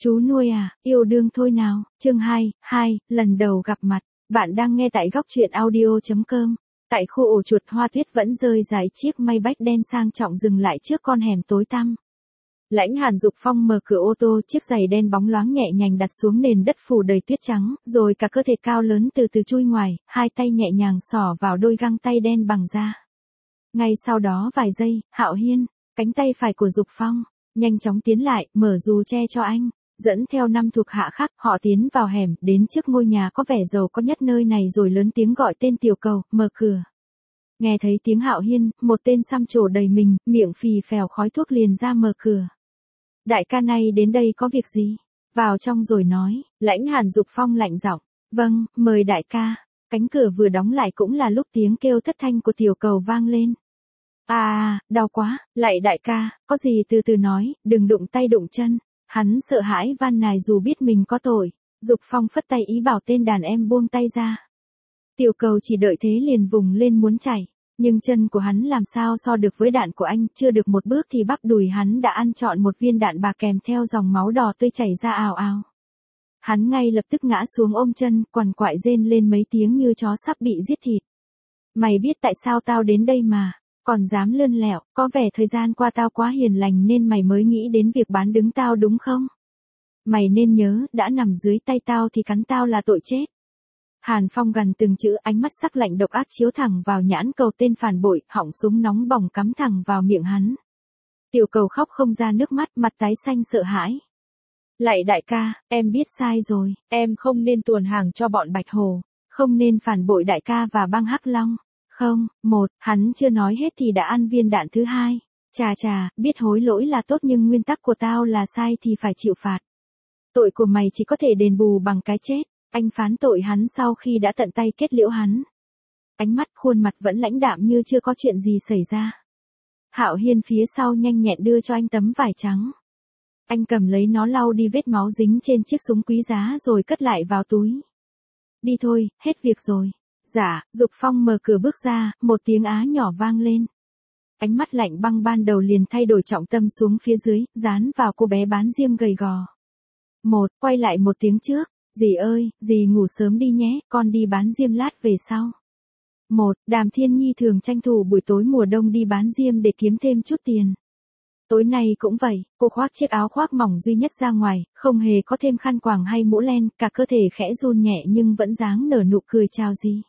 Chú nuôi à, yêu đương thôi nào, chương 2, lần đầu gặp mặt, bạn đang nghe tại góc truyện audio.com. Tại khu ổ chuột Hoa Tuyết vẫn rơi rải chiếc Maybach đen sang trọng dừng lại trước con hẻm tối tăm. Lãnh Hàn Dục Phong mở cửa ô tô, chiếc giày đen bóng loáng nhẹ nhàng đặt xuống nền đất phủ đầy tuyết trắng, rồi cả cơ thể cao lớn từ từ chui ngoài, hai tay nhẹ nhàng xỏ vào đôi găng tay đen bằng da. Ngay sau đó vài giây, Hạo Hiên, cánh tay phải của Dục Phong, nhanh chóng tiến lại, mở dù che cho anh. Dẫn theo 5 thuộc hạ khác, họ tiến vào hẻm, đến trước ngôi nhà có vẻ giàu có nhất nơi này rồi lớn tiếng gọi tên Tiểu Cầu, mở cửa. Nghe thấy tiếng Hạo Hiên, một tên xăm trổ đầy mình, miệng phì phèo khói thuốc liền ra mở cửa. Đại ca này đến đây có việc gì? Vào trong rồi nói, Lãnh Hàn Dục Phong lạnh giọng, vâng, mời đại ca. Cánh cửa vừa đóng lại cũng là lúc tiếng kêu thất thanh của Tiểu Cầu vang lên. Đau quá, lạy đại ca, có gì từ từ nói, đừng đụng tay đụng chân. Hắn sợ hãi van nài dù biết mình có tội. Dục Phong phất tay ý bảo tên đàn em buông tay ra. Tiểu Cầu chỉ đợi thế liền vùng lên muốn chạy. Nhưng chân của hắn làm sao so được với đạn của anh, chưa được một bước thì bắp đùi hắn đã ăn trọn một viên đạn bà kèm theo dòng máu đỏ tươi chảy ra ào ào. Hắn ngay lập tức ngã xuống ôm chân, quằn quại rên lên mấy tiếng như chó sắp bị giết thịt. Mày biết tại sao tao đến đây mà, còn dám lươn lẹo, có vẻ thời gian qua tao quá hiền lành nên mày mới nghĩ đến việc bán đứng tao đúng không? Mày nên nhớ, đã nằm dưới tay tao thì cắn tao là tội chết. Hàn Phong gằn từng chữ, ánh mắt sắc lạnh độc ác chiếu thẳng vào nhãn cầu tên phản bội, họng súng nóng bỏng cắm thẳng vào miệng hắn. Tiểu Cầu khóc không ra nước mắt, mặt tái xanh sợ hãi. Lạy đại ca, em biết sai rồi, em không nên tuồn hàng cho bọn Bạch Hồ, không nên phản bội đại ca và băng Hắc Long. Không, hắn chưa nói hết thì đã ăn viên đạn thứ hai. Chà, biết hối lỗi là tốt nhưng nguyên tắc của tao là sai thì phải chịu phạt. Tội của mày chỉ có thể đền bù bằng cái chết. Anh phán tội hắn sau khi đã tận tay kết liễu hắn. Ánh mắt khuôn mặt vẫn lãnh đạm như chưa có chuyện gì xảy ra. Hạo Hiên phía sau nhanh nhẹn đưa cho anh tấm vải trắng. Anh cầm lấy nó lau đi vết máu dính trên chiếc súng quý giá rồi cất lại vào túi. Đi thôi, hết việc rồi. Dạ, Dục Phong mở cửa bước ra, một tiếng á nhỏ vang lên. Ánh mắt lạnh băng ban đầu liền thay đổi trọng tâm xuống phía dưới, dán vào cô bé bán diêm gầy gò. Quay lại một tiếng trước, dì ơi, dì ngủ sớm đi nhé, con đi bán diêm lát về sau. Đàm Thiên Nhi thường tranh thủ buổi tối mùa đông đi bán diêm để kiếm thêm chút tiền. Tối nay cũng vậy, cô khoác chiếc áo khoác mỏng duy nhất ra ngoài, không hề có thêm khăn quàng hay mũ len, cả cơ thể khẽ run nhẹ nhưng vẫn dáng nở nụ cười chào dì.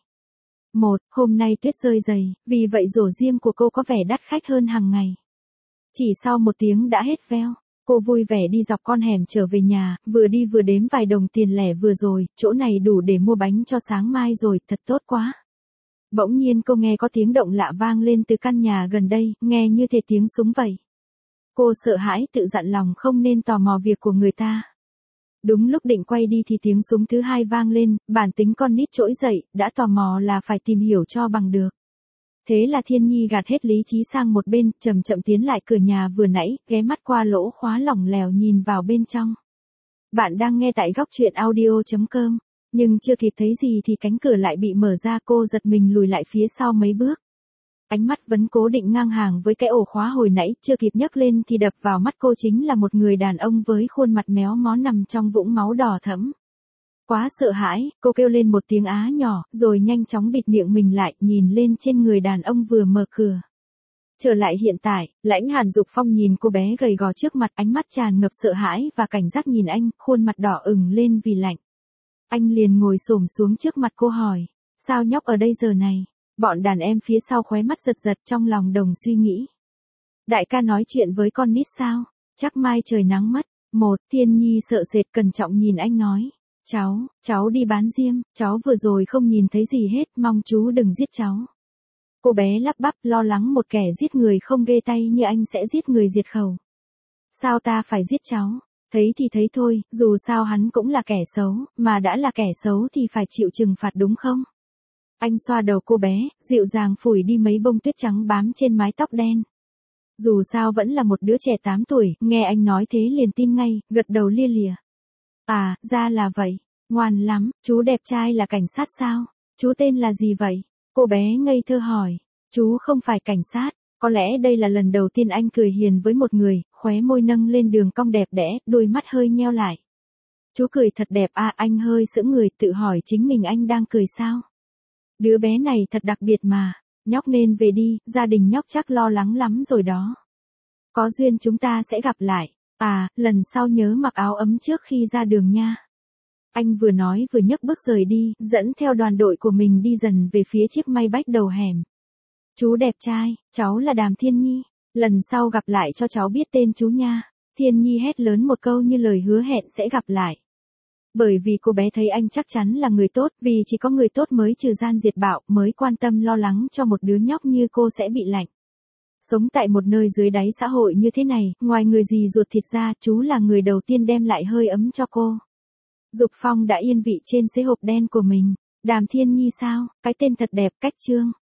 Hôm nay tuyết rơi dày, vì vậy rổ diêm của cô có vẻ đắt khách hơn hàng ngày. Chỉ sau một tiếng đã hết veo. Cô vui vẻ đi dọc con hẻm trở về nhà, vừa đi vừa đếm vài đồng tiền lẻ vừa rồi, chỗ này đủ để mua bánh cho sáng mai rồi, thật tốt quá. Bỗng nhiên cô nghe có tiếng động lạ vang lên từ căn nhà gần đây, nghe như thể tiếng súng vậy. Cô sợ hãi tự dặn lòng không nên tò mò việc của người ta. Đúng lúc định quay đi thì tiếng súng thứ hai vang lên, bản tính con nít trỗi dậy, đã tò mò là phải tìm hiểu cho bằng được. Thế là Thiên Nhi gạt hết lý trí sang một bên, chậm chậm tiến lại cửa nhà vừa nãy, ghé mắt qua lỗ khóa lỏng lẻo nhìn vào bên trong. Bạn đang nghe tại góc truyện audio.com, nhưng chưa kịp thấy gì thì cánh cửa lại bị mở ra, cô giật mình lùi lại phía sau mấy bước. Ánh mắt vẫn cố định ngang hàng với cái ổ khóa hồi nãy, chưa kịp nhấc lên thì đập vào mắt cô chính là một người đàn ông với khuôn mặt méo mó nằm trong vũng máu đỏ thẫm. Quá sợ hãi, cô kêu lên một tiếng á nhỏ, rồi nhanh chóng bịt miệng mình lại, nhìn lên trên người đàn ông vừa mở cửa. Trở lại hiện tại, Lãnh Hàn Dục Phong nhìn cô bé gầy gò trước mặt, ánh mắt tràn ngập sợ hãi và cảnh giác nhìn anh, khuôn mặt đỏ ửng lên vì lạnh. Anh liền ngồi xổm xuống trước mặt cô hỏi, sao nhóc ở đây giờ này? Bọn đàn em phía sau khóe mắt giật giật, trong lòng đồng suy nghĩ. Đại ca nói chuyện với con nít sao? Chắc mai trời nắng mất. Thiên Nhi sợ sệt cẩn trọng nhìn anh nói. Cháu đi bán diêm, cháu vừa rồi không nhìn thấy gì hết, mong chú đừng giết cháu. Cô bé lắp bắp lo lắng một kẻ giết người không ghê tay như anh sẽ giết người diệt khẩu. Sao ta phải giết cháu? Thấy thì thấy thôi, dù sao hắn cũng là kẻ xấu, mà đã là kẻ xấu thì phải chịu trừng phạt đúng không? Anh xoa đầu cô bé, dịu dàng phủi đi mấy bông tuyết trắng bám trên mái tóc đen. Dù sao vẫn là một đứa trẻ 8 tuổi, nghe anh nói thế liền tin ngay, gật đầu lia lịa. Ra là vậy, ngoan lắm, chú đẹp trai là cảnh sát sao? Chú tên là gì vậy? Cô bé ngây thơ hỏi. Chú không phải cảnh sát, có lẽ đây là lần đầu tiên anh cười hiền với một người, khóe môi nâng lên đường cong đẹp đẽ, đôi mắt hơi nheo lại. Chú cười thật đẹp à, anh hơi sững người tự hỏi chính mình anh đang cười sao. Đứa bé này thật đặc biệt mà, nhóc nên về đi, gia đình nhóc chắc lo lắng lắm rồi đó. Có duyên chúng ta sẽ gặp lại, à, lần sau nhớ mặc áo ấm trước khi ra đường nha. Anh vừa nói vừa nhấc bước rời đi, dẫn theo đoàn đội của mình đi dần về phía chiếc Maybach đầu hẻm. Chú đẹp trai, cháu là Đàm Thiên Nhi, lần sau gặp lại cho cháu biết tên chú nha. Thiên Nhi hét lớn một câu như lời hứa hẹn sẽ gặp lại. Bởi vì cô bé thấy anh chắc chắn là người tốt, vì chỉ có người tốt mới trừ gian diệt bạo, mới quan tâm lo lắng cho một đứa nhóc như cô sẽ bị lạnh. Sống tại một nơi dưới đáy xã hội như thế này, ngoài người dì ruột thịt ra, chú là người đầu tiên đem lại hơi ấm cho cô. Dục Phong đã yên vị trên xế hộp đen của mình. Đàm Thiên Nhi sao, cái tên thật đẹp, cách trương.